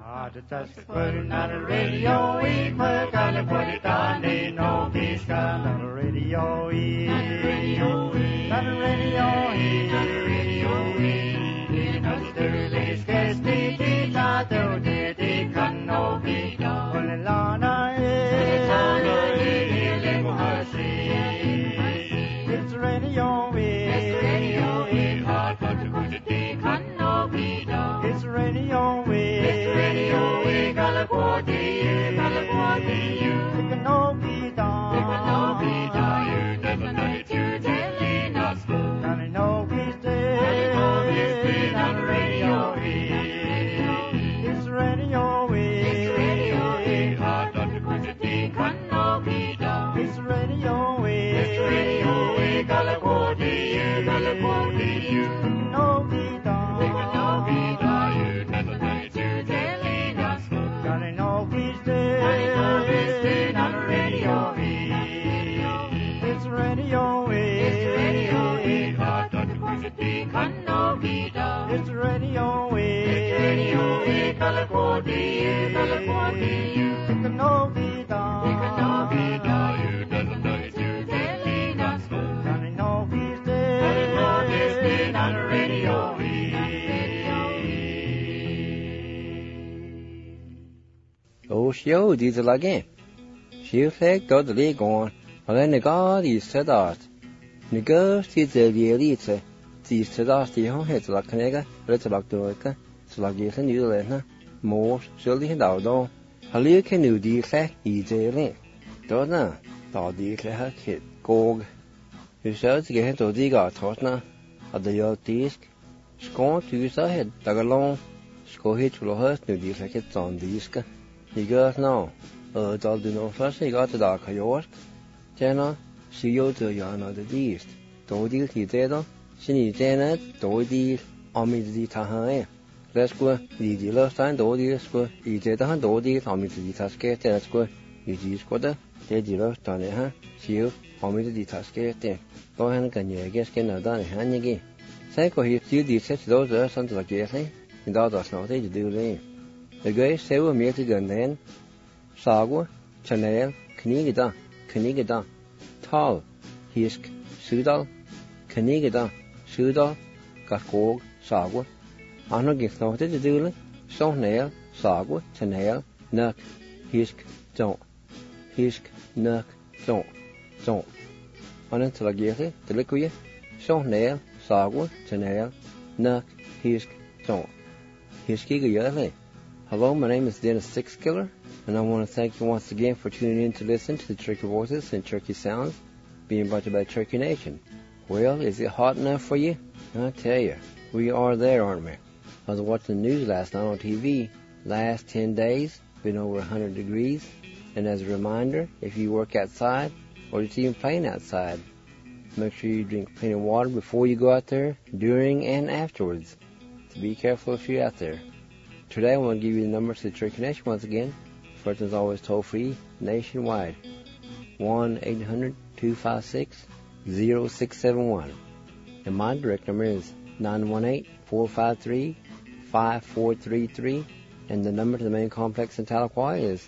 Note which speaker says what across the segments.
Speaker 1: Just put it on the radio, we gotta put it on the no peace gun on the radio, on the radio, on the radio, on the radio, in a sterling case, the tato, the can no be done. When the lana is, it's radio, it's hard but to put it, the can no be done. It's radio,
Speaker 2: Show these again. She'll take to the leg on, and then the god is set out. The girl sees the elite, sees the last year, it's like a nigger, let's like the worker, so like you can do it, more, surely and out though. A little canoe declare, easily. Don't know, thought declare her kid, gog. You shall get to dig out, Totna, at the old disc. Scorn to use her head, dug along, score hit will hurt no declare it's on disc. You girls know, all do no first, you got the dark York. Jenna, she go to yon of the east. Do deal he did, she need Janet, do deal, on me the Tahae. Let's go, the last time do deal, square, you did a do deal, on me the Tasket, let's go, you see squatter, did you last done it, huh? See on me the Tasket, go ahead and you guess can have done it, hand again. Psycho, he still did such those something like Jessie, and all does not they do it. The guy several meter gun then, Sagwa, Chanel, Knigida, Tal, Hisk, Sudal, Knigida, Sudal, Gatkog, Sagwa. I don't get noted to do it. So nail, Sagwa, Chanel, Nuck, Hisk, don't. Hisk, Nuck, don't. Until I get it, the liquid, so nail, Sagwa, Chanel, Nuck, Hisk, don't. Hiskiga. Hello, my name is Dennis Sixkiller, and I want to thank you once again for tuning in to listen to the Turkey Voices and Turkey Sounds being brought to you by Turkey Nation. Well, is it hot enough for you? I tell you, we are there, aren't we? I was watching the news last night on TV. Last 10 days, been over 100 degrees. And as a reminder, if you work outside or just even playing outside, make sure you drink plenty of water before you go out there, during and afterwards. So be careful if you're out there. Today I want to give you the numbers to the Turkey Nation once again. First is always toll free nationwide. 1-800-256-0671. And my direct number is 918-453-5433. And the number to the main complex in Tahlequah is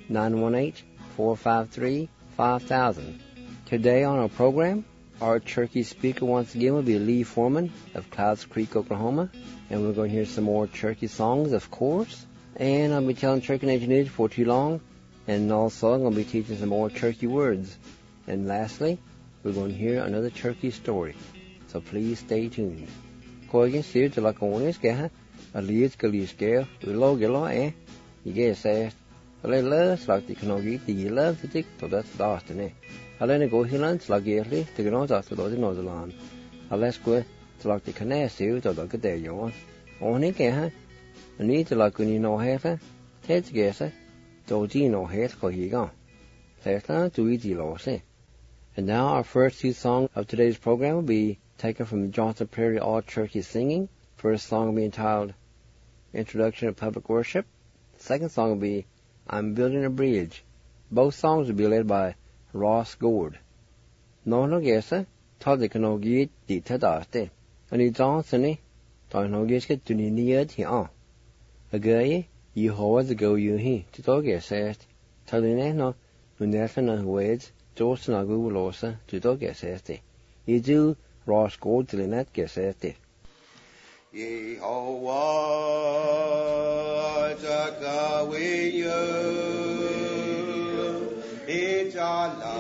Speaker 2: 918-453-5000. Today on our program, our Turkey speaker once again will be Lee Foreman of Clouds Creek, Oklahoma. And we're going to hear some more Turkey songs, of course. And I'll be telling Turkey Nation news for too long. And also I'm going to be teaching some more Turkey words. And lastly, we're going to hear another Turkey story. So please stay tuned. Koigin sier to la konis ke a liet galis we lo gelo you say ale less like the knogi the love the dick to that last ne ale go hilans la gerli to go to the northern ales go to like the canasi to the day you on ke need to like when no hefe ted gesa to no het ko higa Theta to easy lo se. And now our first two songs of today's program will be taken from Johnson Prairie All Turkey Singing. First song will be entitled Introduction to Public Worship. The second song will be I'm Building a Bridge. Both songs will be led by Ross Gord. No gesa, Tadi no git di tadaste. And it's Johnson, Tano giska to Nia Tia. A gay, Jehova the go you he, to dog said, telling no, when nothing on words, just an agu losa, to dog said, you do, Ross gold till net said.
Speaker 3: Yehovah, Jakawe you, Ijala.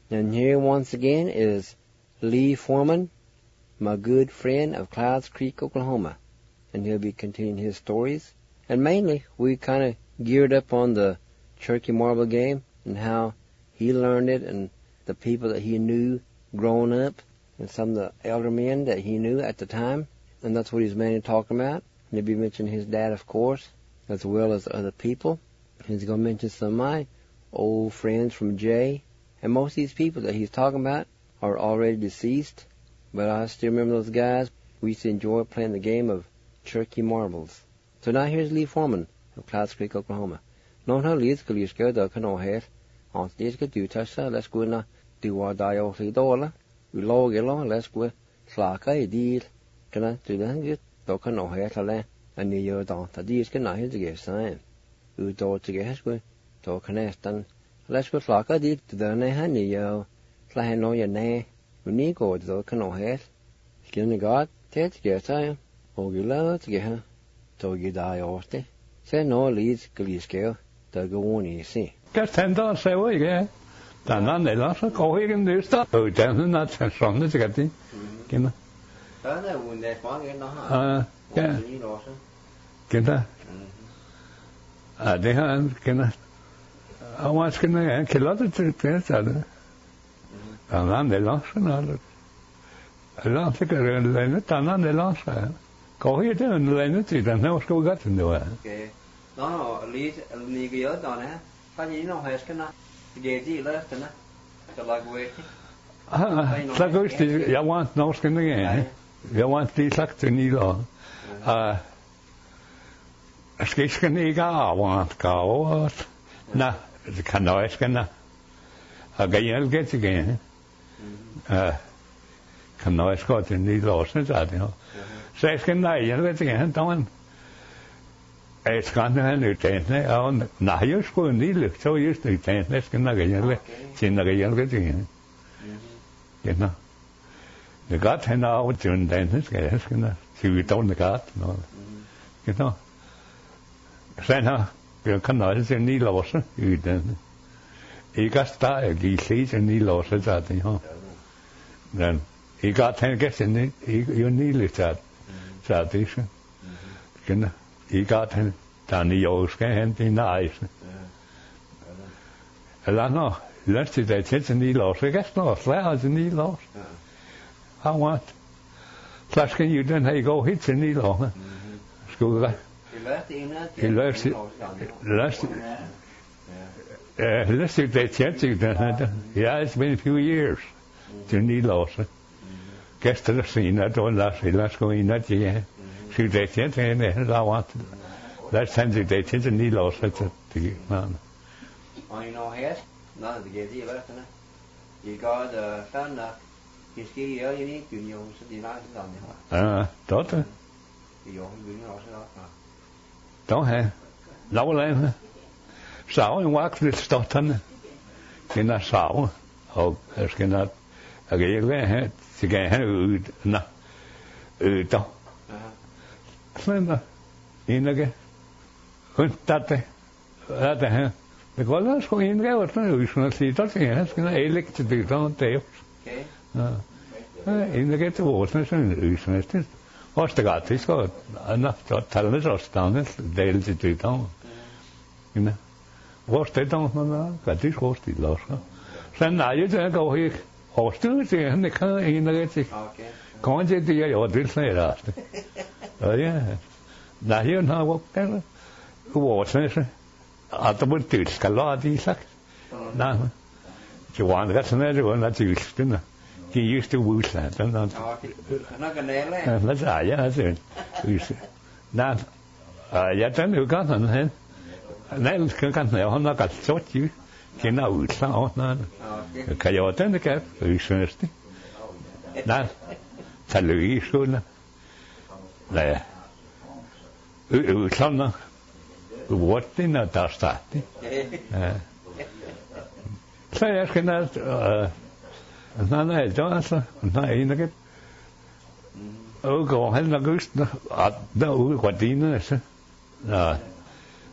Speaker 2: And here once again is Lee Foreman, my good friend of Clouds Creek, Oklahoma. And he'll be continuing his stories. And mainly, we kind of geared up on the turkey marble game and how he learned it and the people that he knew growing up and some of the elder men that he knew at the time. And that's what he's mainly talking about. And he'll be mentioning his dad, of course, as well as other people. He's going to mention some of my old friends from Jay. And most of these people that he's talking about are already deceased. But I still remember those guys. We used to enjoy playing the game of turkey marbles. So now here's Lee Foreman of Clouds Creek, Oklahoma. No, no, Lee's going to go to the head. On stage, go do touch that. Let's go in do our dial $3. We log along. Let's go. Slack a deal. Can I do that? Good. Don't can no head to land. And you don't. The deals can not hit to get sign. You don't to get go. Don't connect. Let's go slack a deal to the hand. You fly no your nay. We need go to the can head. Skin the God. Take to get sign. Oh, you love to get her. So you die off it. Say no leads, glee scale. The go on easy.
Speaker 4: Cái thành đó sẽ vậy cái, ta nói này nó sẽ có cái điều đó, chẳng nó sẽ sống nó sẽ cái gì, cái nó.
Speaker 2: Đó là vấn đề khó cái đó hả?
Speaker 4: Cái đó. Đấy ha, cái nó. Ông cái này cái lót cái sao đó. Ta nói này nó sẽ nó sẽ cái này nó ta nói này nó sẽ có cái này nó chỉ là nó có cái gì nữa.
Speaker 2: Nó lý cái yếu đó nè. Phải như nó hết cái nó ghê gì lớn thế nè, cái là quê.
Speaker 4: Sao cái gì? Jag want nå ska ni ge. Jag want det sagt till ni då. Ska ni want gå. Na, det kan nog ska na. Gajal get igen. Kan nog ska till ni då så där. Så ska nej, jag vet inte då. Es kann ja nicht sein, und nachher schon nicht, so ist nicht sein, das kann ja sind ja genau. Der Gott hat auch schon dann, das genau. Sie wird dann der Gott, genau. Sen wir kann alles nie losen, dann. Ich gast da, die sehen nie losen, sagt ja. Dann ich gart han gestern nicht, ich nie listat, sagt ich. Genau. Ich got him down the Yoska and in the ice. And I know, let's see that it's in the loss. I guess no, flowers in the loss. I want. Plus, can you then hey go hits in the loss? School that. He left it. Let's see that it's yeah, it's been a few years. To the loss. Guess to the scene, I don't let's go in that yeah. Should they change and I want let's send you they change and need also to man.
Speaker 2: Oh, you know, yes, none of the gay left, you got the fan, his key, you need to use the night.
Speaker 4: Daughter. Don't have. Low land. Sow and wax with Stoughton. In a sow. Oh, there's cannot again, to get no. Slender, inage, huntate, he. The colors go in there, what no, you see, that's elected to don't take. In the get the water, and what's the got this got enough to tell us or stand it, they'll do down. You know, what's they don't know, got this horse the loss. Then now you go here, or still in the car in the get. Can't you do your drill say that? Oh yeah. Now here now what kind of water at the wood tooth caladi sack. Now you want that's another one that's used to he used to woo that and not let's yeah that's it. Now yeah then you got on hand. Now can I'm not got short you can now out now. Coyote and the cap is now tell you soon. Nej. Såna vuottina taas Så jag ska nej alltså nej inget gå hen august att då vuottina så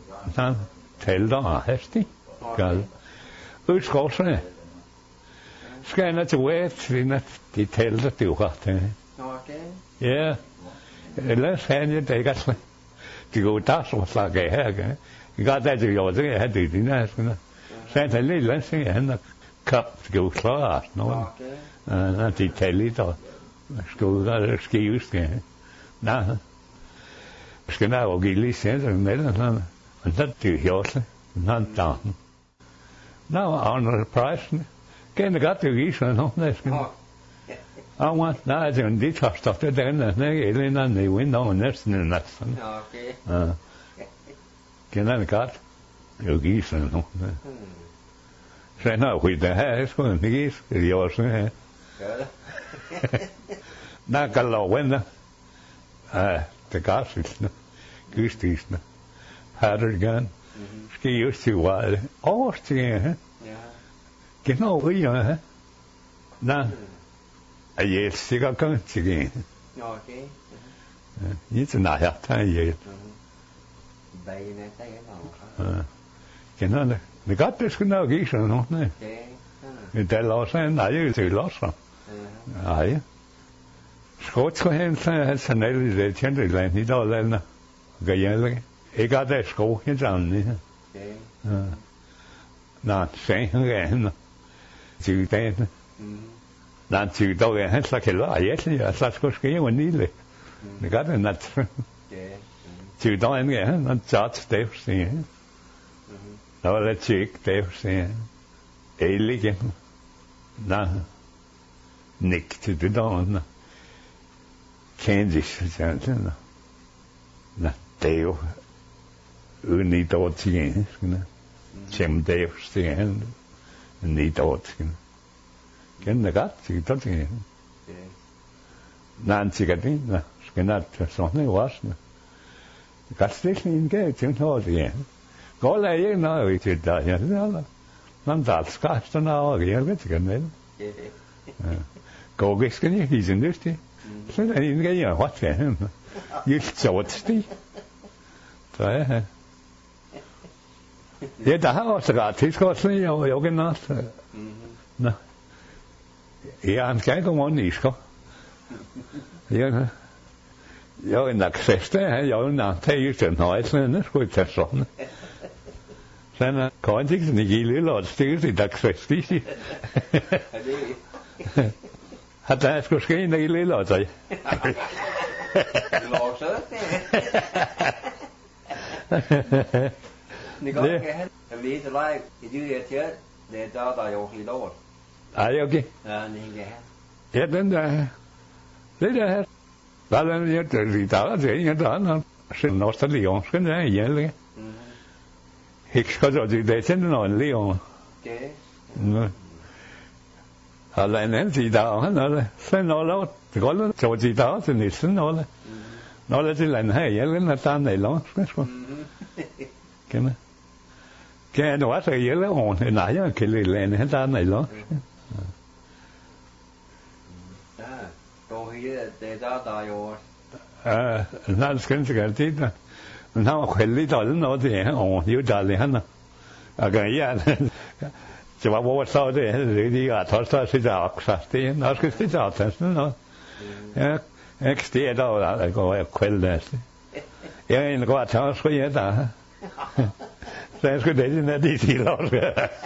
Speaker 4: han tälda hästi gal utskottet Skal jeg til wet, de taler det jo godt.
Speaker 2: Okay.
Speaker 4: Ja. Ellers han jeg det ikke. Det går der så slag her, ikke? Jeg går der til jo det her det dine sådan. Så han lidt langt så han kap det går klart nå. De taler der. Skal der skrives det. Nej. Skal der jo give lige senere med sådan. Og så det hjorte. Han der. Now on the price. Kan godt det give sådan noget næsten. I want that and det har stoppet den der Elena i window næsten næsten.
Speaker 2: Okay.
Speaker 4: Kan det godt? Jo give sådan noget. Så når vi der her skulle det give det jo sådan her. Nej, kan lov vente. Det gør sig. Gudstjeneste. Har det gerne. Skal jo til hvad? Årstige, ja. Genau ja. Nej. Jeg sikkert kan til.
Speaker 2: Okay.
Speaker 4: Ikke nej, jeg tager jeg.
Speaker 2: Bagen er der.
Speaker 4: Kender det. Det godt det skal nok ikke sådan noget, nej. Det er også en nej til også. Nej. Skot skal han så nælle det kendte land i dag lande. Gældende. Ikke at det sko i sammen. Nej, sen til dagen. Nej, til dag han så kan lade jeg så skal ske jo nille. Det gør det nat. Til dagen han tager det sen. Der var det tjek det sen. Elige. Nej. Nik til det dagen. Kendis sådan. Nej, det er jo uden i dag til sådan. Som det er sen. Ni dag til. Kan det godt til det til. Nej, til det. Skal not sådan også. Godt det en gav til noget ja. Går der ikke noget til der ja. Man der skal sådan noget jeg ved ikke hvad. Går ikke skal ikke sådan det. Så der en gav jeg ret for. Jeg så det. Så ja. Ja, der har også ret til skål jeg kan også. Nå. Ja, han skal gå rundt i skål. Ja. Jeg er nok feste, jeg er nok taget den højsen, det skulle tage sådan. Sådan kan han ikke sådan i lille og stille i dagsfeste. Har der skulle ske en lille og så.
Speaker 2: Det var så det går ikke hen. Jeg ved det live. Det er jo til det der jo helt over.
Speaker 4: Ej, okay.
Speaker 2: Ja, det er
Speaker 4: ja, den der. Det der her. Der er den her, der er det en der anden. Så når der lige skal der ihjel. Ikke skal du det til noget lige over. Okay. Har en anden tid der han er så når det går det så de der til næsten når når det til en her ihjel når der er noget skal. Kan du også ihjel over? Nej, jeg kan lide lande han der er noget. Det der jo. Nej, skal ikke altid da. Men han var heldig der noget det her over. Det er jo dejligt han. Og ja. Det var hvor så det lige at holde sig der også. Det er nok skal det der sådan noget. Ja, ikke det der går jeg kvælder. Jeg er en god tag så jeg der. Så jeg skulle det når de siger også.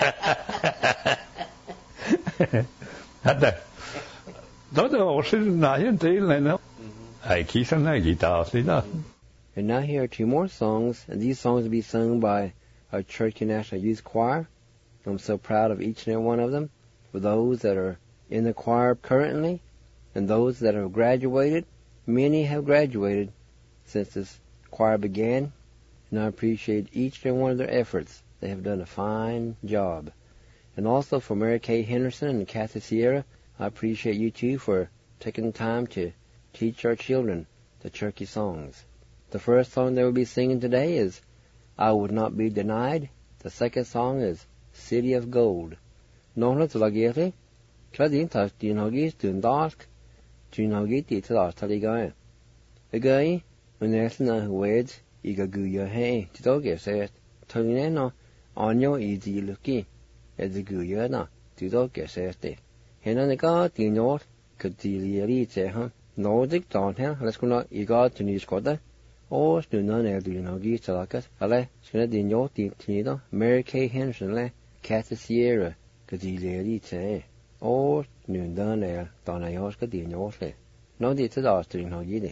Speaker 4: Hadde det var også en del af det. I kiss on that guitar, see that.
Speaker 2: And now here are two more songs, and these songs will be sung by our Church National Youth Choir. I'm so proud of each and every one of them, for those that are in the choir currently, and those that have graduated. Many have graduated since this choir began, and I appreciate each and every one of their efforts. They have done a fine job. And also for Mary Kay Henderson and Kathy Sierra, I appreciate you too for taking the time to teach our children the Cherokee songs. The first song they will be singing today is I Would Not Be Denied. The second song is City of Gold. Nohla tulagiri, kladin tas dinhogis dundask, tunhogiti tadas taligaya. Agay, when there's no words, igaguya hey, tidoge says, Tolineno, onyo easy lucky, as a guya na, tidoge says. Hena ga the north could the elite Nordic down here, let's go not you got to New Scotland. Or do none of the Nogi Talakas, Ale, Skinner the North Tinido, Mary Kay Henderson, Le, Cat Sierra, could the elite, or noon done there, Donna Yoska the North. No, the Tadastri Nogidi.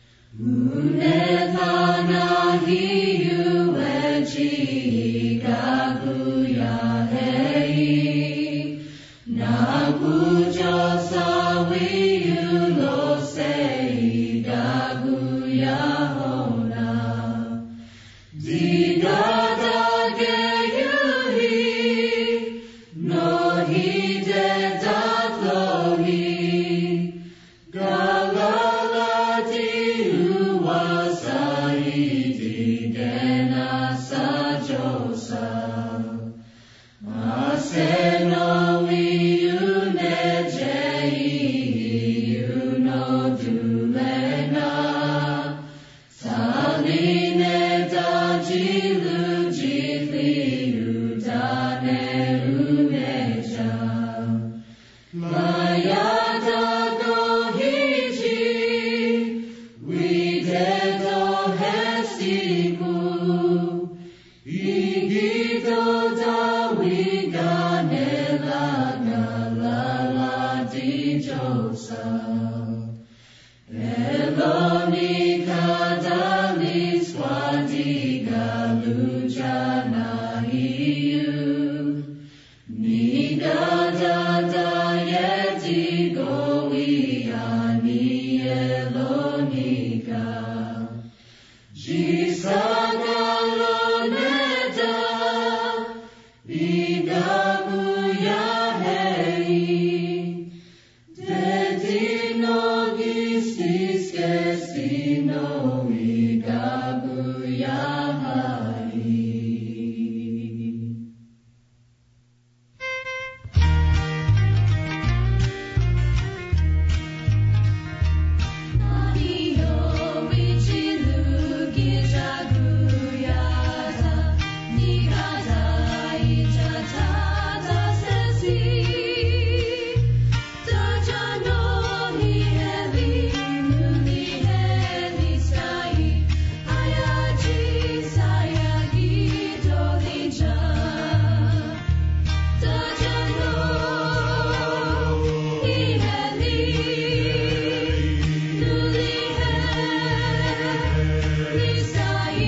Speaker 5: Unethana hiu echi gaguya hei Nagujo sawi ulo sei gaguya hona Digada geyuhi no hide datlohi Galalati uwasaiti gena sajosa Aseno iunejei unodulena Saline dajilu jitli udane uneja Mayada gohiji Videdo hesiku Igido da wiganela galala di josa Eloni kadali swadiga lujana hiu Nigada da yeti goiani elonika Jisagaloneta Igabuya hei Dedino gistis kesino Igabuya hai Naniyo ichilu gijaguyata Nigata ichatada sesi Tajano hiheli nuli heli sai Ayaji sayagi dolija Tajano hiheli nuli heli sai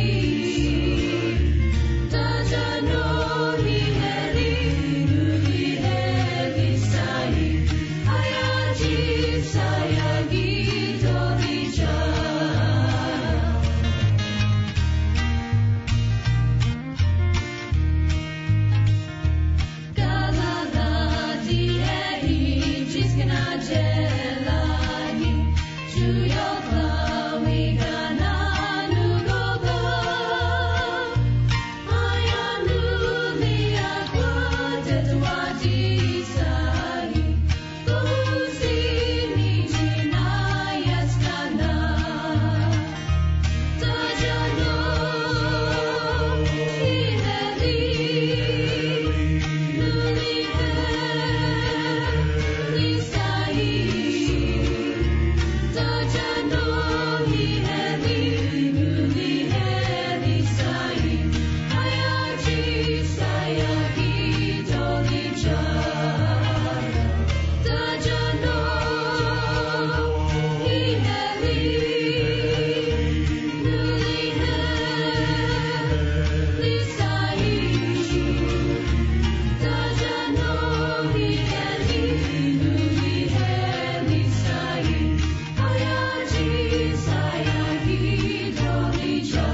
Speaker 5: Tajano hiheli nuli heli sai Ayaji sayagi dolija Galalati hei jiskana jelagi Juyotla wigana nugoga Ayanu liakwa tetwadi sahi Kusi nijina yaskana Tajano hiheli nuli heli sai Tajano hiheli nuli heli sai Ayaji sayagi dolija Tajano hiheli nuli heli sai Tajano hiheli nuli heli sai Ayaji sayagi dolija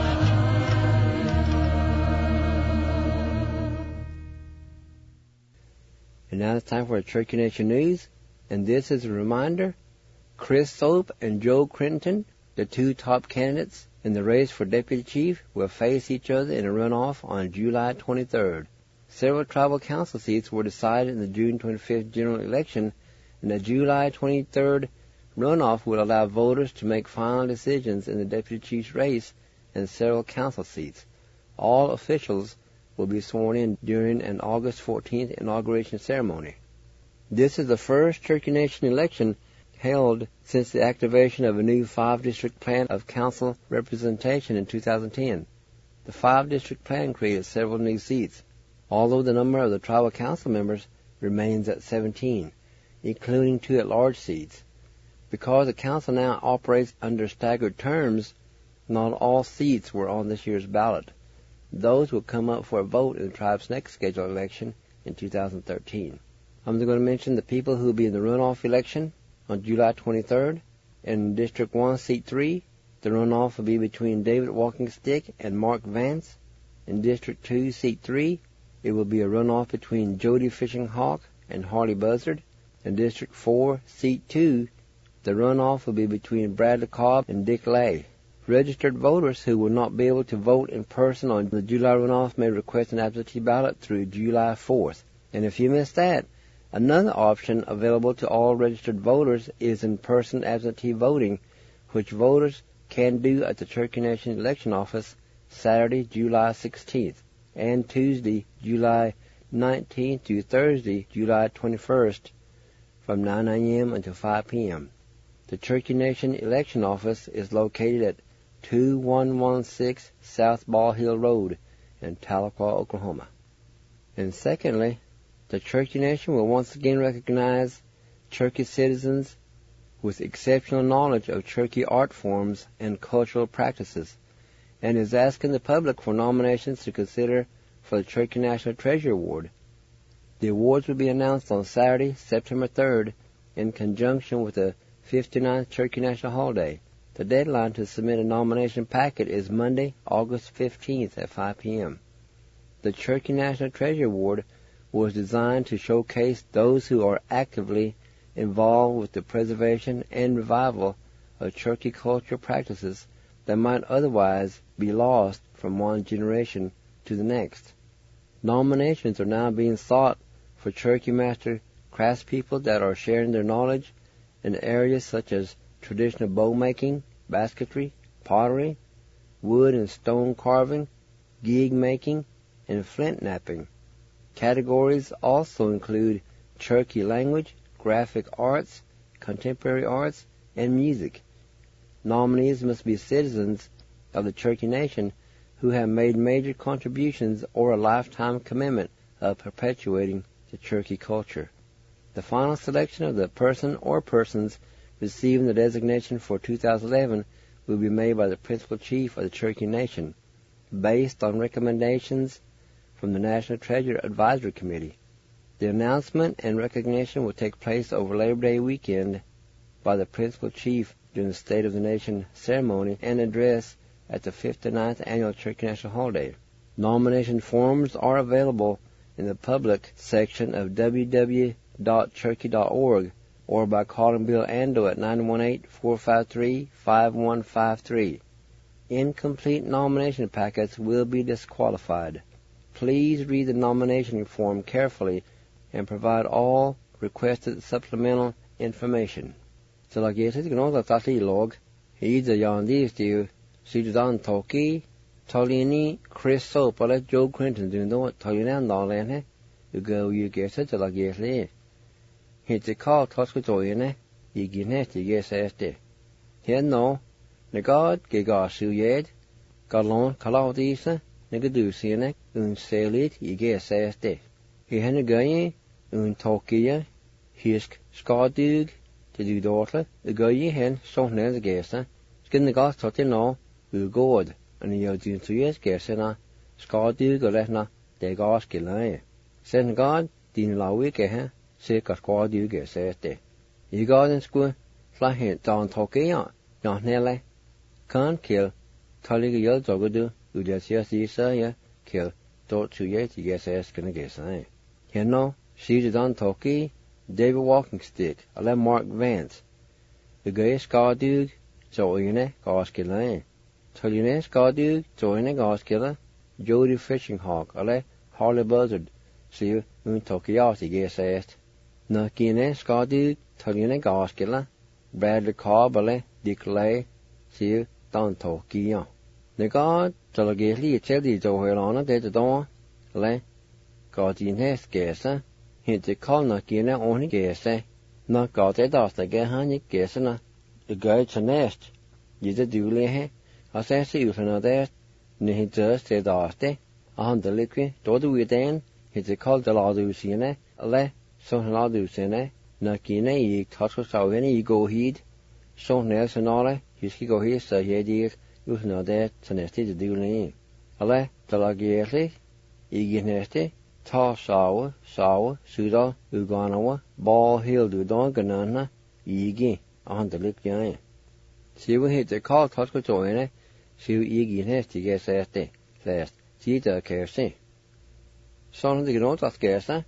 Speaker 2: And now it's time for a Church Connection News. And this is a reminder, Chris Soap and Joe Crinton, the two top candidates in the race for deputy chief, will face each other in a runoff on July 23rd. Several tribal council seats were decided in the June 25th general election, and the July 23rd runoff will allow voters to make final decisions in the deputy chief's race and several council seats. All officials will be sworn in during an August 14th inauguration ceremony. This is the first Cherokee Nation election held since the activation of a new 5-district plan of council representation in 2010. The 5-district plan created several new seats, although the number of the tribal council members remains at 17, including 2 at-large seats. Because the council now operates under staggered terms, not all seats were on this year's ballot. Those will come up for a vote in the tribe's next scheduled election in 2013. I'm going to mention the people who will be in the runoff election on July 23rd. In District 1, Seat 3, the runoff will be between David Walkingstick and Mark Vance. In District 2, Seat 3, it will be a runoff between Jody Fishing Hawk and Harley Buzzard. In District 4, Seat 2, the runoff will be between Bradley Cobb and Dick Lay. Registered voters who will not be able to vote in person on the July runoff may request an absentee ballot through July 4th. And if you missed that, another option available to all registered voters is in-person absentee voting, which voters can do at the Cherokee Nation Election Office Saturday, July 16th, and Tuesday, July 19th to Thursday, July 21st, from 9 a.m. until 5 p.m. The Cherokee Nation Election Office is located at 2116 South Ball Hill Road in Tahlequah, Oklahoma. And secondly, the Cherokee Nation will once again recognize Cherokee citizens with exceptional knowledge of Cherokee art forms and cultural practices, and is asking the public for nominations to consider for the Cherokee National Treasure Award. The awards will be announced on Saturday, September 3rd, in conjunction with the 59th Cherokee National Holiday. The deadline to submit a nomination packet is Monday, August 15th at 5 p.m. The Cherokee National Treasure Award was designed to showcase those who are actively involved with the preservation and revival of Cherokee cultural practices that might otherwise be lost from one generation to the next. Nominations are now being sought for Cherokee Master craftspeople that are sharing their knowledge in areas such as traditional bow making, basketry, pottery, wood and stone carving, gig making, and flint knapping. Categories also include Cherokee language, graphic arts, contemporary arts, and music. Nominees must be citizens of the Cherokee Nation who have made major contributions or a lifetime commitment of perpetuating the Cherokee culture. The final selection of the person or persons receiving the designation for 2011 will be made by the Principal Chief of the Cherokee Nation, based on recommendations from the National Treasure Advisory Committee. The announcement and recognition will take place over Labor Day weekend by the Principal Chief during the State of the Nation ceremony and address at the 59th Annual Cherokee National Holiday. Nomination forms are available in the public section of www.cherokee.org or by calling Bill Ando at 918-453-5153. Incomplete nomination packets will be disqualified. Please read the nomination form carefully and provide all requested supplemental information. So like yes, it's going to start log. He's a young these to Sudan Toki, Tolini, Chris Soap, or Joe Clinton doing the Tolinan Nolan, you go, you get it, like yes, it's a call toss with Oyen, you get it, you guess as day. Here no, the God, Gigasu yed, Galon, Calaudisa, Negadusian, sail it, you guess as day. He had a guy, Tokia, Hisk, Skadug, to do daughter, the guy hen, so near the guess, skin the gas tot no, will go, and you're doing 2 years guessing, Skadug or letna, they gas kill. Send God, Dean La week, sick of Skadug guess as day. You got in school, fly hit down Tokia, not nearly. Can't kill, Tolly your dog do, you just yes, kill, don't 2 years, you guess as gonna guess, You know, she's on Toki, David Walkingstick, I let Mark Vance. The guy Skadug, Joyne, Goskilla. Tolline Skadug, Joyne, Goskilla. Jody Fishing Hawk, I let Harley Buzzard. See, Tokiati, guess asked. Nakine Skadug, Tolline, Goskilla. Bradley Cobb, I let Dick Lay. See, Don Tokia. The God, Tolageli, Chelly, Joelana, dead the door. Le. God in his guess, heter Kalna Kina Oni Gese, na Gate Dasta Gehani Gesena, the guide to nest, Yida Dulehe, as I see you there, Nihi just said Daste, a hundred liquid, Dodu Within, heter called the Ladusine, Le, so Ladusine, na Kina ye touch us out any go heed, so Nelson Ole, his go here, so ye dear, you know that, to nesty the Dulene. Ale, the Lagier, Igineste, Ta Sawa, Suda, Uganawa, Ball Hill Dudon Ganana, Igi, a hundred lip giant. See we hit the call touch with join, see Igi Nesty gets last, see the kersi. Son of the Gnot of Gersa,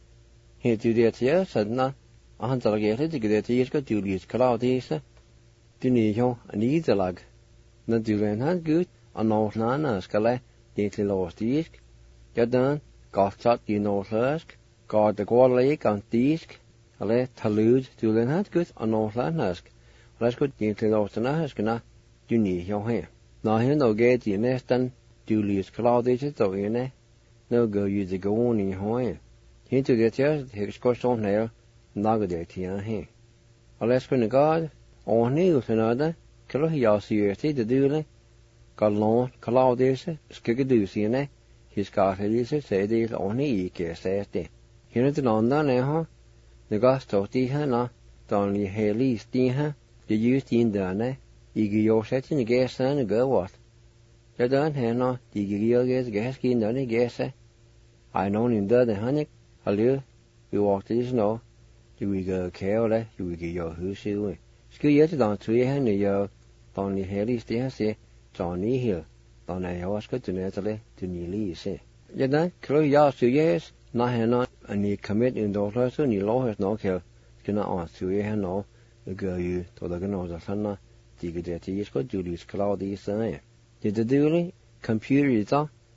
Speaker 2: he do that here, said na, a hundred gated to get the Iska Julius Claudisa, Dunio, and either lag. Na Duran had good, a north nana scale, daintily lost disk. Gadan, got shot you north husk, guard the guard lake on disk, a le talude, Duran had good, a north land husk. Let's go daintily lost an husk, na, you need your hair. Now here no gate you nest and Julius Claudius, so in it, no go use the go on in your hair. Here to get yours, here's course on there, nagadate here. A let's go to God, on news another. Kilo Yasiati the Dule, Galon, Claudius, Skigadusiane, his cartridges say these only Sasti. Here at London, the Gasto Tihana, Donny Haley Stiha, the youth in Dane, Igio setting the gas and go what? The Don Hannah, the Gigio gas skin done a gas. I know in the honey, a little, you walk to the snow, you will go carole, you will get your who's you. Ski yet down to your hand, your Donny Haley Stiha, Johnny Hill, Don I was good to Natalie to nearly say. Yet then, Crow Yas 2 years, not and you commit in daughter to any law has no kill, cannot answer to your no, the girl you to the Ganoza Sana, Digadeti is good Julius Claudius say. Did the duly computer is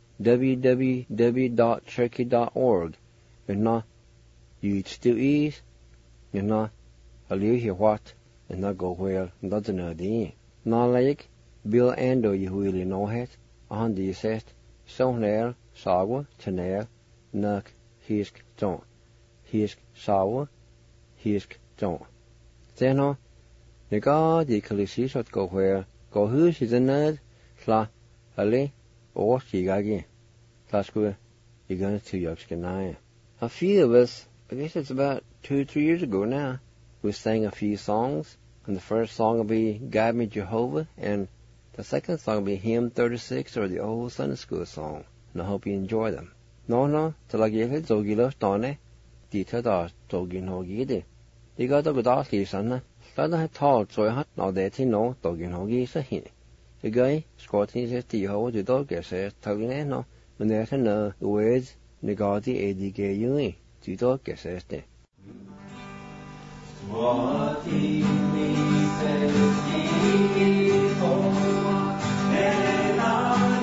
Speaker 2: www.turkey.org, and not you still ease, and not a little here what, and not go where, not the nerdy. Not like Bill Ando you really know it, on the said, so nair, sawa, tenair, nuck, hisk, don't. Hisk, sawa, hisk, don't. Then, the god, the Calisi should go where, go who's is a nerd, fla, ali, or shigagi. That's good, you're going to Yokskanaya. A few of us, I guess it's about 2-3 years ago now, we sang a few songs. And the first song will be Guide Me Jehovah, and the second song will be Hymn 36, or the old Sunday school song. And I hope you enjoy them. No, till I get it, Zogila Stone, Dita Das, Zogin Hogidi. You got to go to Lisa, Lada had told, so I had now that no, Dogin Hogi Sahin. The guy, Scotty says, Tiho, the dog says, Togin, when there's no words, Negati Edigay, the dog says,
Speaker 1: What he says, and I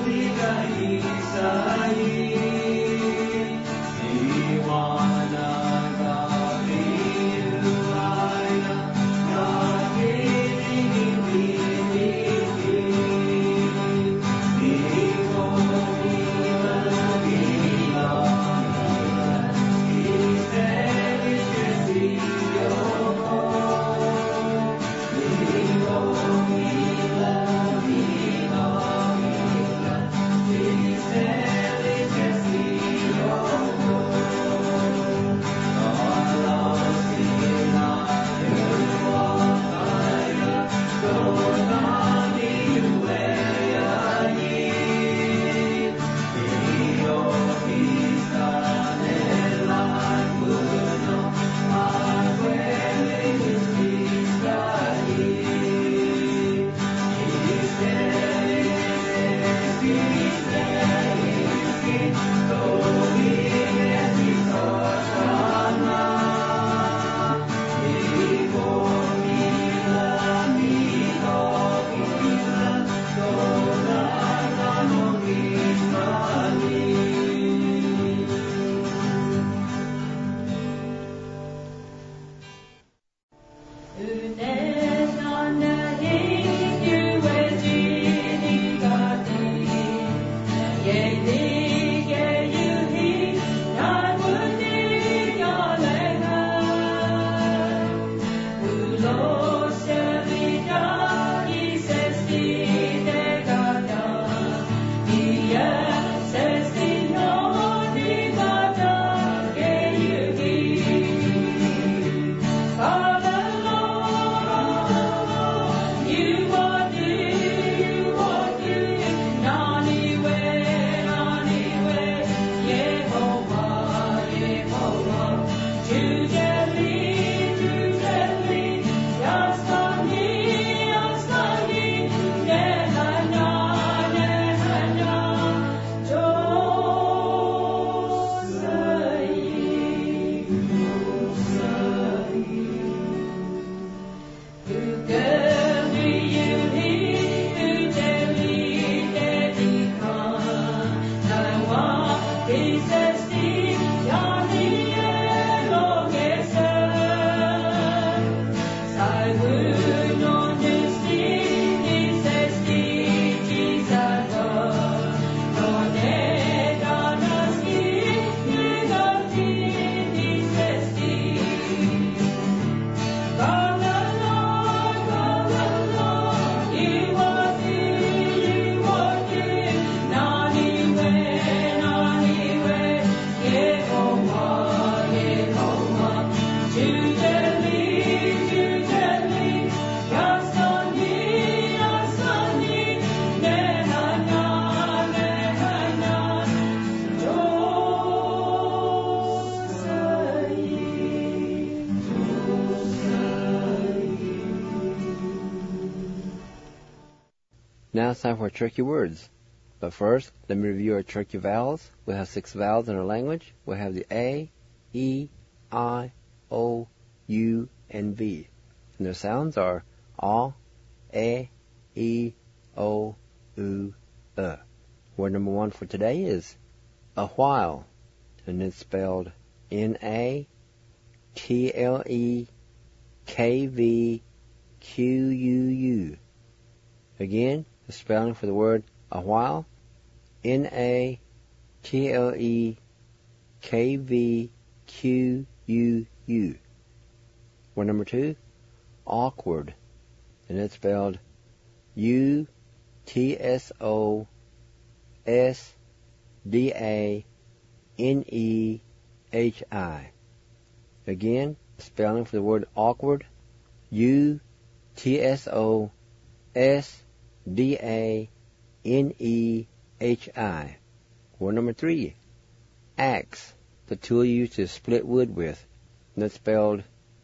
Speaker 2: Now it's time for Cherokee words. But first, let me review our Cherokee vowels. We have 6 vowels in our language. We have the A, E, I, O, U, and V. And their sounds are A, E, O, U, Word number 1 for today is a while. And it's spelled N-A-T-L-E-K-V-Q-U-U. Again, the spelling for the word a while, N-A-T-L-E-K-V-Q-U-U. Word number 2, awkward, and it's spelled U-T-S-O-S-D-A-N-E-H-I. Again, spelling for the word awkward, U-T-S-O-S-D-A-N-E-H-I. Word number 3, axe, the tool used to split wood with. And that's spelled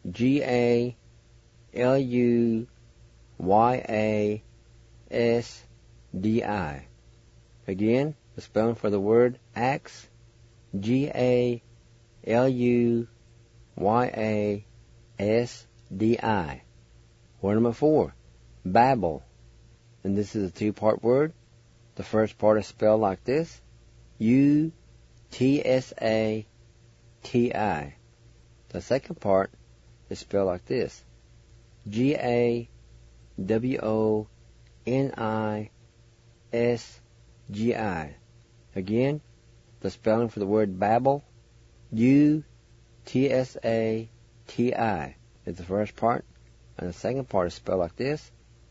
Speaker 2: G-A-L-U-Y-A-S-D-I. Again, the spelling for the word axe, G-A-L-U-Y-A-S-D-I. Word number 4, babble. And this is a 2-part word. The first part is spelled like this, U-T-S-A-T-I. The second part is spelled like this, G-A-W-O-N-I-S-G-I. Again, the spelling for the word babble, U-T-S-A-T-I is the first part, and the second part is spelled like this,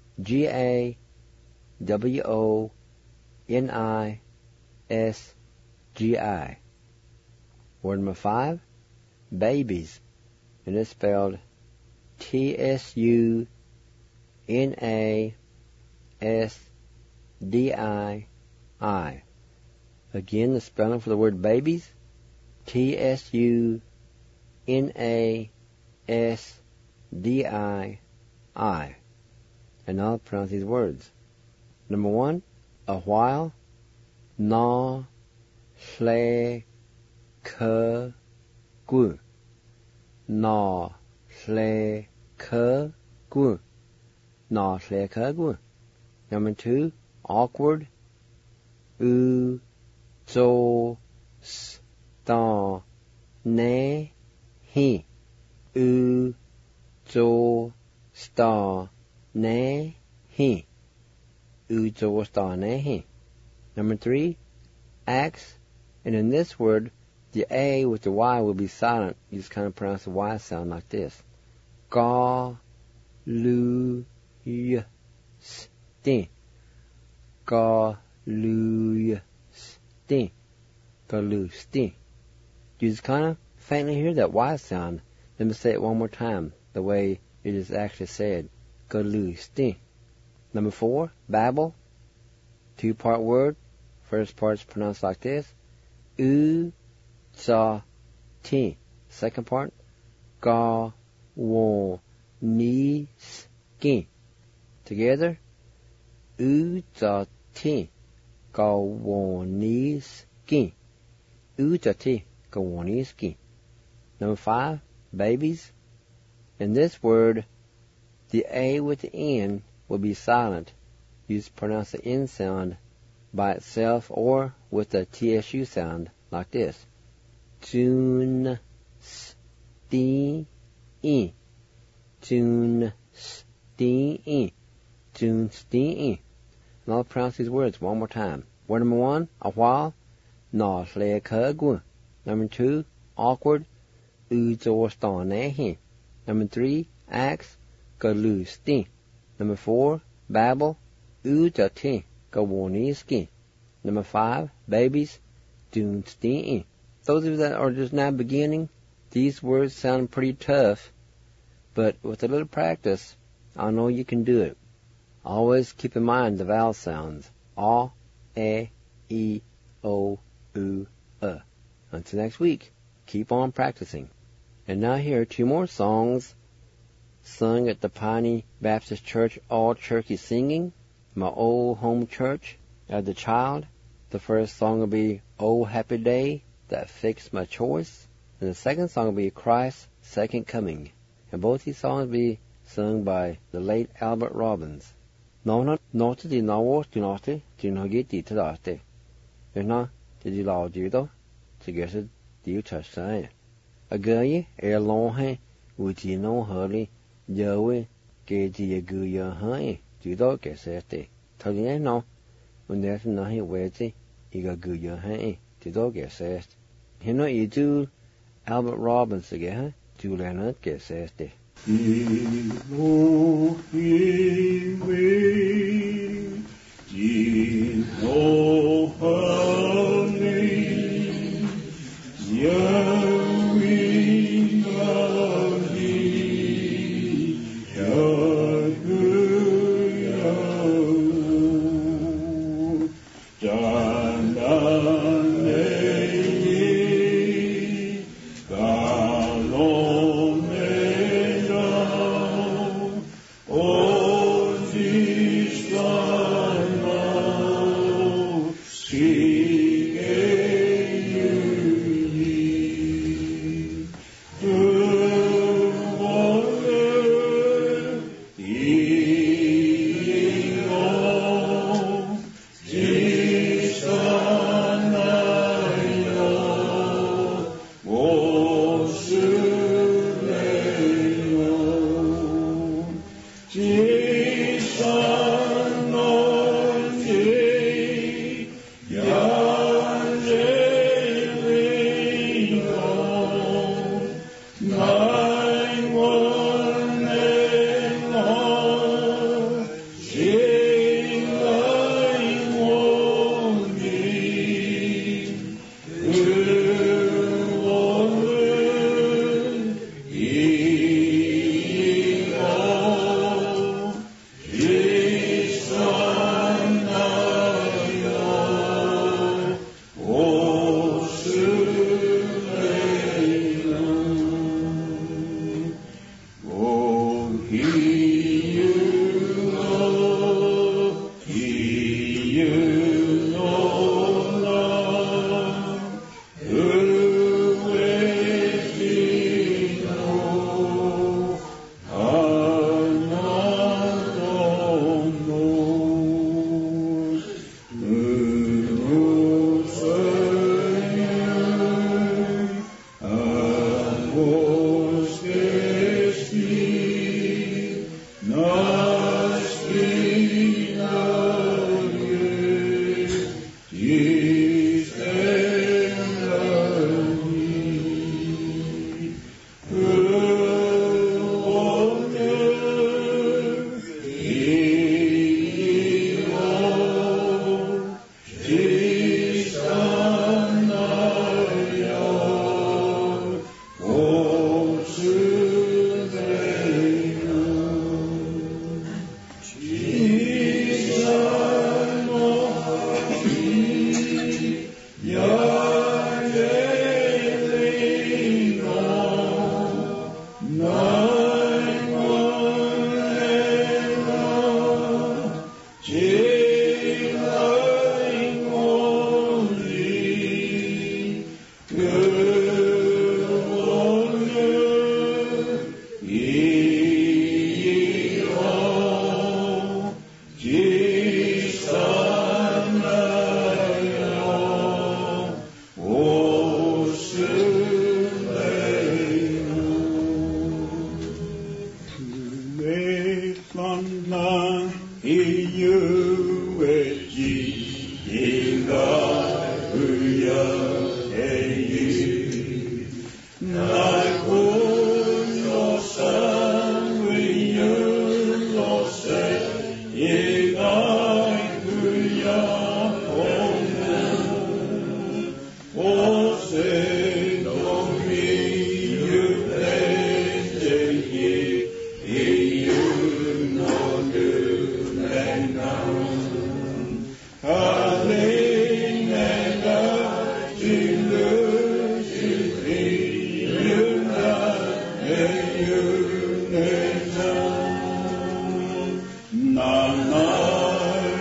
Speaker 2: G-A-W-O-N-I-S-G-I. Word number 5, babies, and it's spelled T-S-U-N-A-S-D-I-I. Again, the spelling for the word babies, T-S-U-N-A-S-D-I-I. And now I'll pronounce these words. Number 1, a while, na, hle, ke, gu. Na, hle, ke, gu. Na, hle, ke, gu. Number 2, awkward, u, zo, sta, ne, hi. U, zo, sta, ne, hi. U, zo, sta, ne, hi. Number 3, axe, and in this word, the A with the Y will be silent. You just kind of pronounce the Y sound like this. Ga, lu, y, sti. Ga, lu, y, sti. Ga, lu, sti. You just kind of faintly hear that Y sound. Let me say it one more time, the way it is actually said. Ga, lu, sti. Number 4, babble. 2-part word. First part is pronounced like this. U, za, ti. Second part, ga, wo, ni, ski. Together, u, za, ti. Ga, wo, ni, ski. U, za, ti. Ga, wo, ni, ski. Number 5, babies. In this word, the A with the N will be silent. You just pronounce the N sound by itself or with the TSU sound like this. Tune, sti, e. Tune, sti, e. Tune, sti, e. And I'll pronounce these words one more time. Word number 1, a while, na, hle, ke, gu. Number 2, awkward, u, zo, sta, ne, hi. Number 3, axe, ga, lu, sti. Number 4, babble, u, za, ti. Ga, wo, ni, ski. Number 5, babies, tune, sti, e. Those of you that are just now beginning, these words sound pretty tough, but with a little practice, I know you can do it. Always keep in mind the vowel sounds. A, E, O, U, Until next week, keep on practicing. And now here are 2 more songs sung at the Piney Baptist Church All Cherokee Singing. my old home church as a child. The first song will be "Oh Happy Day That Fixed My Choice," and the second song will be "Christ's Second Coming." And both these songs will be sung by the late Albert Robbins. Nó chỉ đi nào chỉ nói thế, chỉ nói cái gì thế đó thế. Rồi nó chỉ đi lao gì đó, chỉ cái sự điều tra sai. À cái long hay, vui chỉ nói hơi đi, giờ với cái gì cái giờ hay, chỉ đó cái sẽ thế. Thôi thì nó, mình để nó hay về chứ, cái giờ hay, chỉ đó cái sẽ. Hiện nay ý chú Albert Robbins cái ha, chú Leonard cái sẽ thế.
Speaker 6: Na na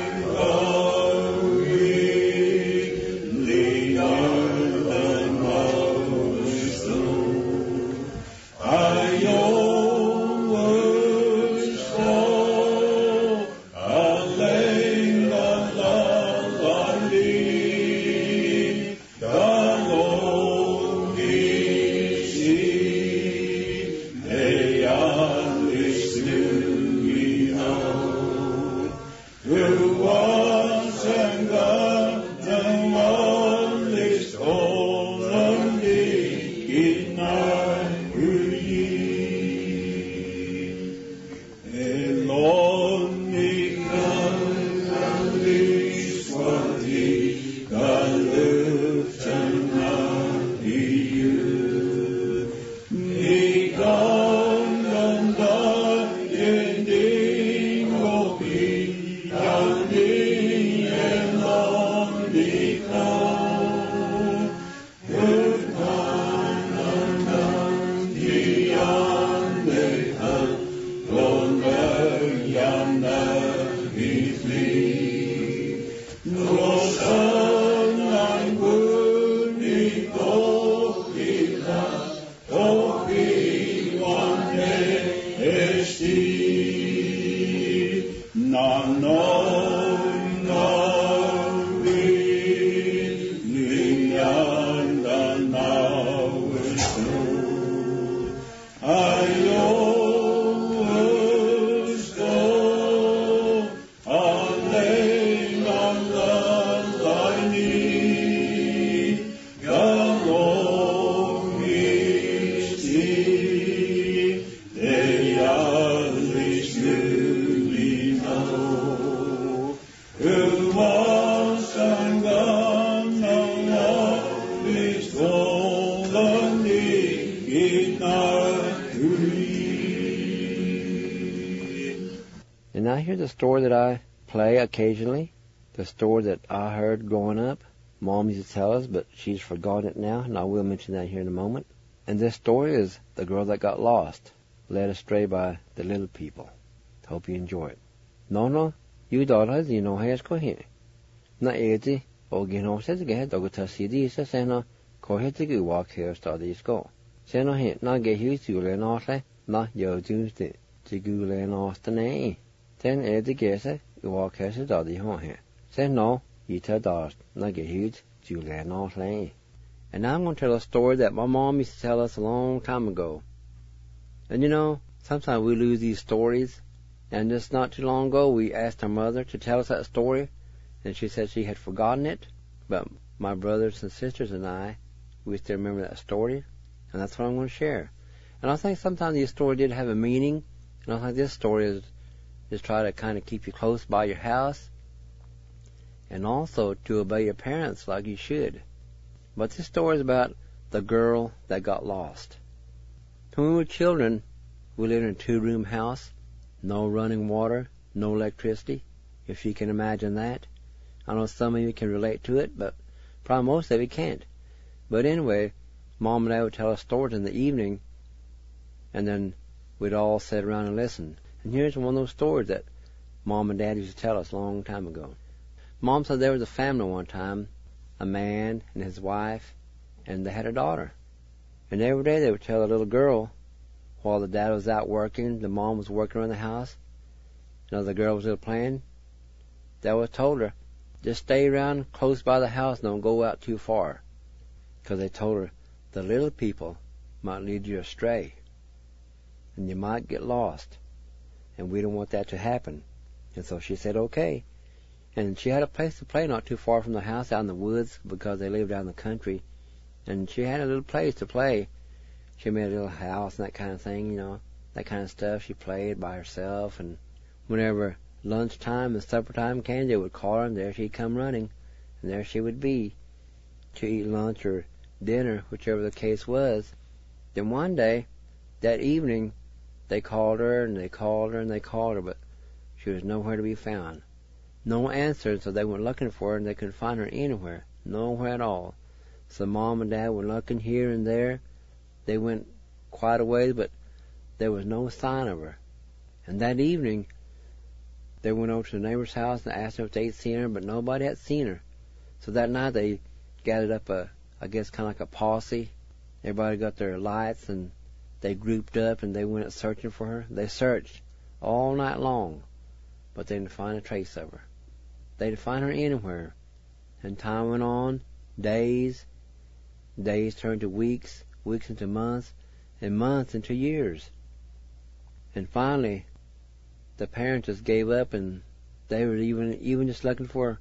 Speaker 2: And now here's a story that I play occasionally. The story that I heard growing up. Mom used to tell us, but she's forgotten it now, and I will mention that here in a moment. And this story is The Girl That Got Lost, led astray by the little people. Hope you enjoy it. No, you daughters, you know how it's going. Na eti, o gino says get dogota CD says seno, kohetigu walk here studies go. Seno hit, na get you to learn off, na yo Tuesday, to go learn off the name. Then eti guess it, you walk here study home here. Say no, you tell daughters, na get huge, to learn off lane. And now I'm going to tell a story that my mom used to tell us a long time ago. And you know, sometimes we lose these stories. And just not too long ago, we asked our mother to tell us that story. And she said she had forgotten it. But my brothers and sisters and I, we still remember that story. And that's what I'm going to share. And I think sometimes these stories did have a meaning. And I think this story is try to kind of keep you close by your house. And also to obey your parents like you should. But this story is about the girl that got lost. When we were children, we lived in a 2-room house. No running water, no electricity, if you can imagine that. I know some of you can relate to it, but probably most of you can't. But anyway, Mom and Dad would tell us stories in the evening, and then we'd all sit around and listen. And here's one of those stories that Mom and Dad used to tell us a long time ago. Mom said there was a family one time, a man and his wife, and they had a daughter. And every day they would tell the little girl, while the dad was out working, the mom was working around the house, and the girl was still playing, they always told her, just stay around close by the house and don't go out too far. Because they told her, the little people might lead you astray, and you might get lost, and we don't want that to happen. And so she said, okay. And she had a place to play not too far from the house, out in the woods, because they lived out in the country. And she had a little place to play. She made a little house and that kind of thing, you know, that kind of stuff. She played by herself, and whenever lunchtime and supper time came, they would call her, and there she'd come running, and there she would be to eat lunch or dinner, whichever the case was. Then one day, that evening, they called her, and they called her, and they called her, but she was nowhere to be found. No answer, so they went looking for her, and they couldn't find her anywhere, nowhere at all. So Mom and Dad were looking here and there. They went quite a ways, but there was no sign of her. And that evening, they went over to the neighbor's house and asked them if they'd seen her, but nobody had seen her. So that night they gathered up I guess kind of like a posse. Everybody got their lights and they grouped up and they went searching for her. They searched all night long, but they didn't find a trace of her. They didn't find her anywhere. And time went on, days turned to weeks, weeks into months, and months into years. And finally, the parents just gave up, and they were even just looking for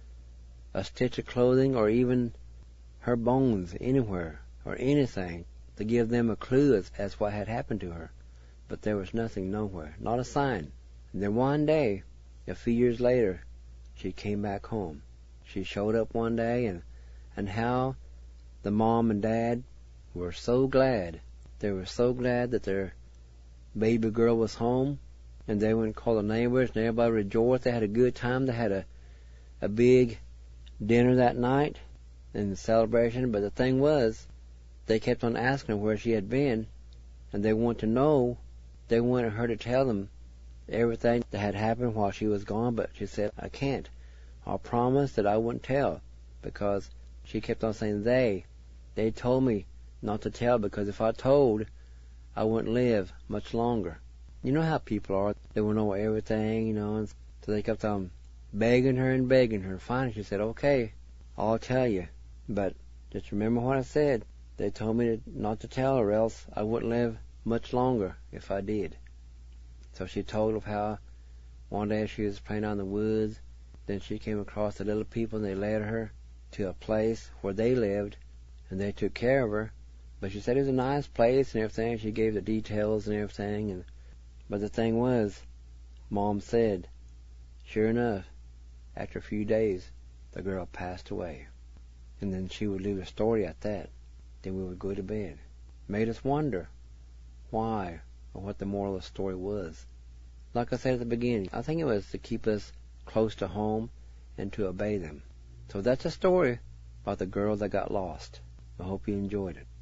Speaker 2: a stitch of clothing or even her bones anywhere or anything to give them a clue as what had happened to her. But there was nothing nowhere, not a sign. And then one day, a few years later, she came back home. She showed up one day, and how the mom and dad were so glad. They were so glad that their baby girl was home, and they went and called the neighbors, and everybody rejoiced. They had a good time. They had a big dinner that night in the celebration, but the thing was, they kept on asking her where she had been, and they wanted to know. They wanted her to tell them everything that had happened while she was gone, but she said, I can't. I promised that I wouldn't tell, because she kept on saying they told me not to tell, because if I told, I wouldn't live much longer. You know how people are. They will know everything, and so they kept on begging her and begging her. Finally, she said, okay, I'll tell you. But just remember what I said. They told me not to tell her, else I wouldn't live much longer if I did. So she told of how one day she was playing out in the woods. Then she came across the little people, and they led her to a place where they lived, and they took care of her. But she said it was a nice place and everything. She gave the details and everything. But the thing was, Mom said, sure enough, after a few days, the girl passed away. And then she would leave a story at that. Then we would go to bed. Made us wonder why or what the moral of the story was. Like I said at the beginning, I think it was to keep us close to home and to obey them. So that's a story about the girl that got lost. I hope you enjoyed it.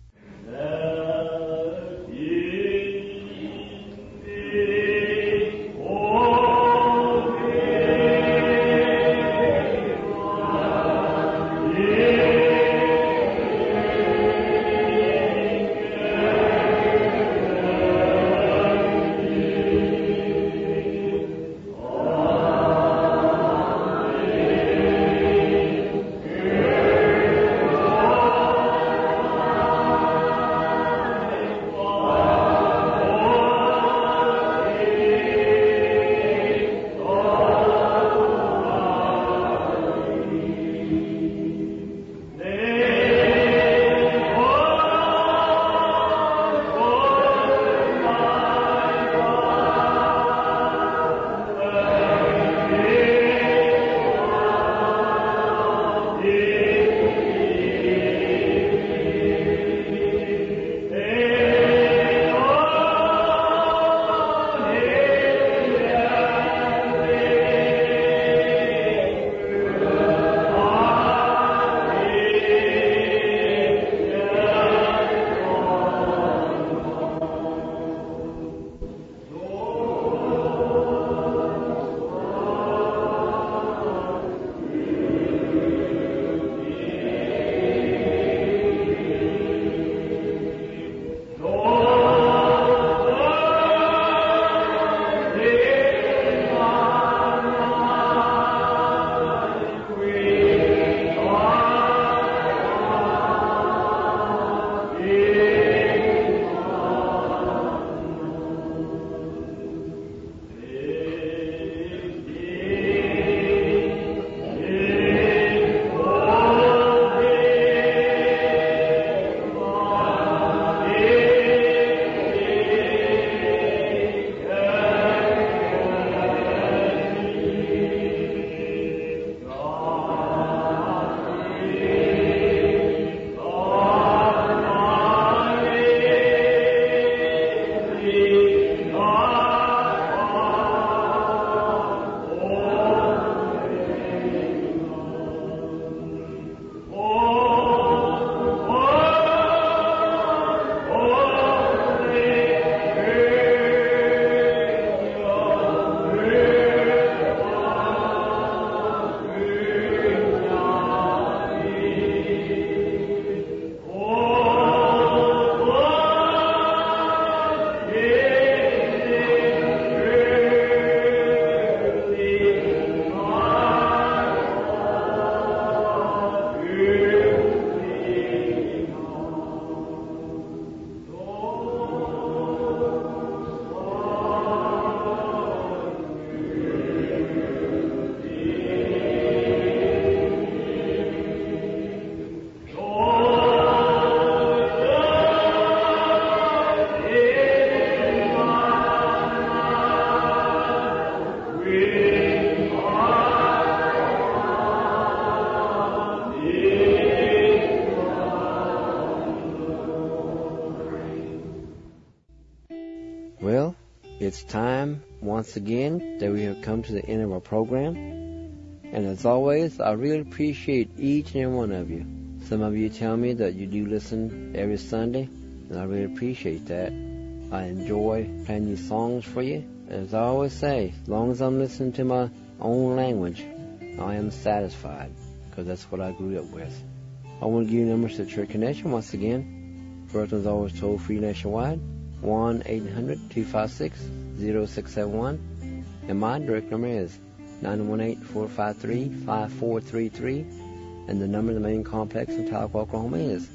Speaker 2: Well, it's time once again that we have come to the end of our program. And as always, I really appreciate each and every one of you. Some of you tell me that you do listen every Sunday, and I really appreciate that. I enjoy playing these songs for you. As I always say, as long as I'm listening to my own language, I am satisfied, because that's what I grew up with. I want to give you numbers to Church Connection once again. First one's always toll-free nationwide, 1-800-256-0671. And my direct number is 918-453-5433. And the number of the main complex in Tahlequah, Oklahoma is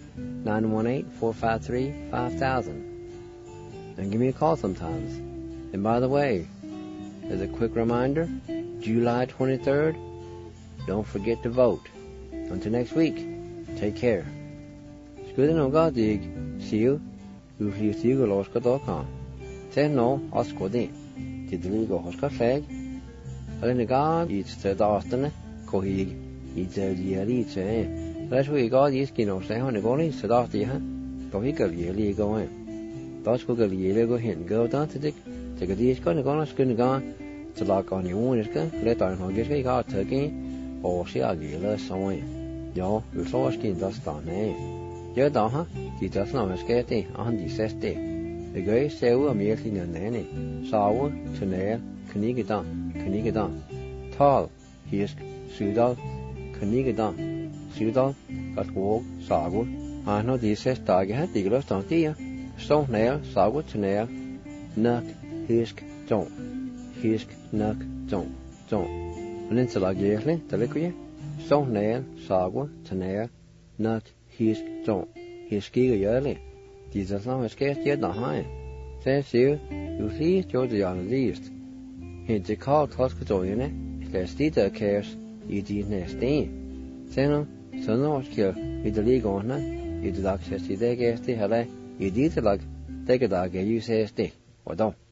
Speaker 2: 918-453-5000. And give me a call sometimes. And by the way, as a quick reminder, July 23rd, don't forget to vote. Until next week, take care. Skudden og gadig, siu, uflivstigelorska.com. Sen nå, askodin. Tidligo hoska flag. Alene gad, i stedastene, kohig, i telieri tse. Let's we god iskino se hon goni stedasti ha. Kohigalieli go in. Das kohigalieli go hin. Go down to dik. Take a disk on gona skun ga. To lock on your own iska. Let on hogiska I got turkey. Or she agila soin. Jo, vi så skin dastane. Gjør da, de der snakker skete, og de seste. Det gør se ud om virkelig nane. Sauer, turnær, knigedan. Tal, hisk, sydal, knigedan. Sydal, gatvåg, sagur. Han har de seste dage her, de gør stand de. Så nær, sagur, turnær, nok, hisk, jong. Hisk, nok, jong. Men indtil der virkelig, der vil kunne. Så nær, sagur, turnær, nok, hisk, jong. Hisk ikke gjørlig. De der snakker skæst gjør der har. Så siger, du lige gjorde det gjerne ligest. Helt til kort trosketøjene, skal stitte kaos i de næste. Senere, så når skal vi der lige gående, i det dagsæst i dag gæste, eller i dit lag, det kan der give sæste. Og dog.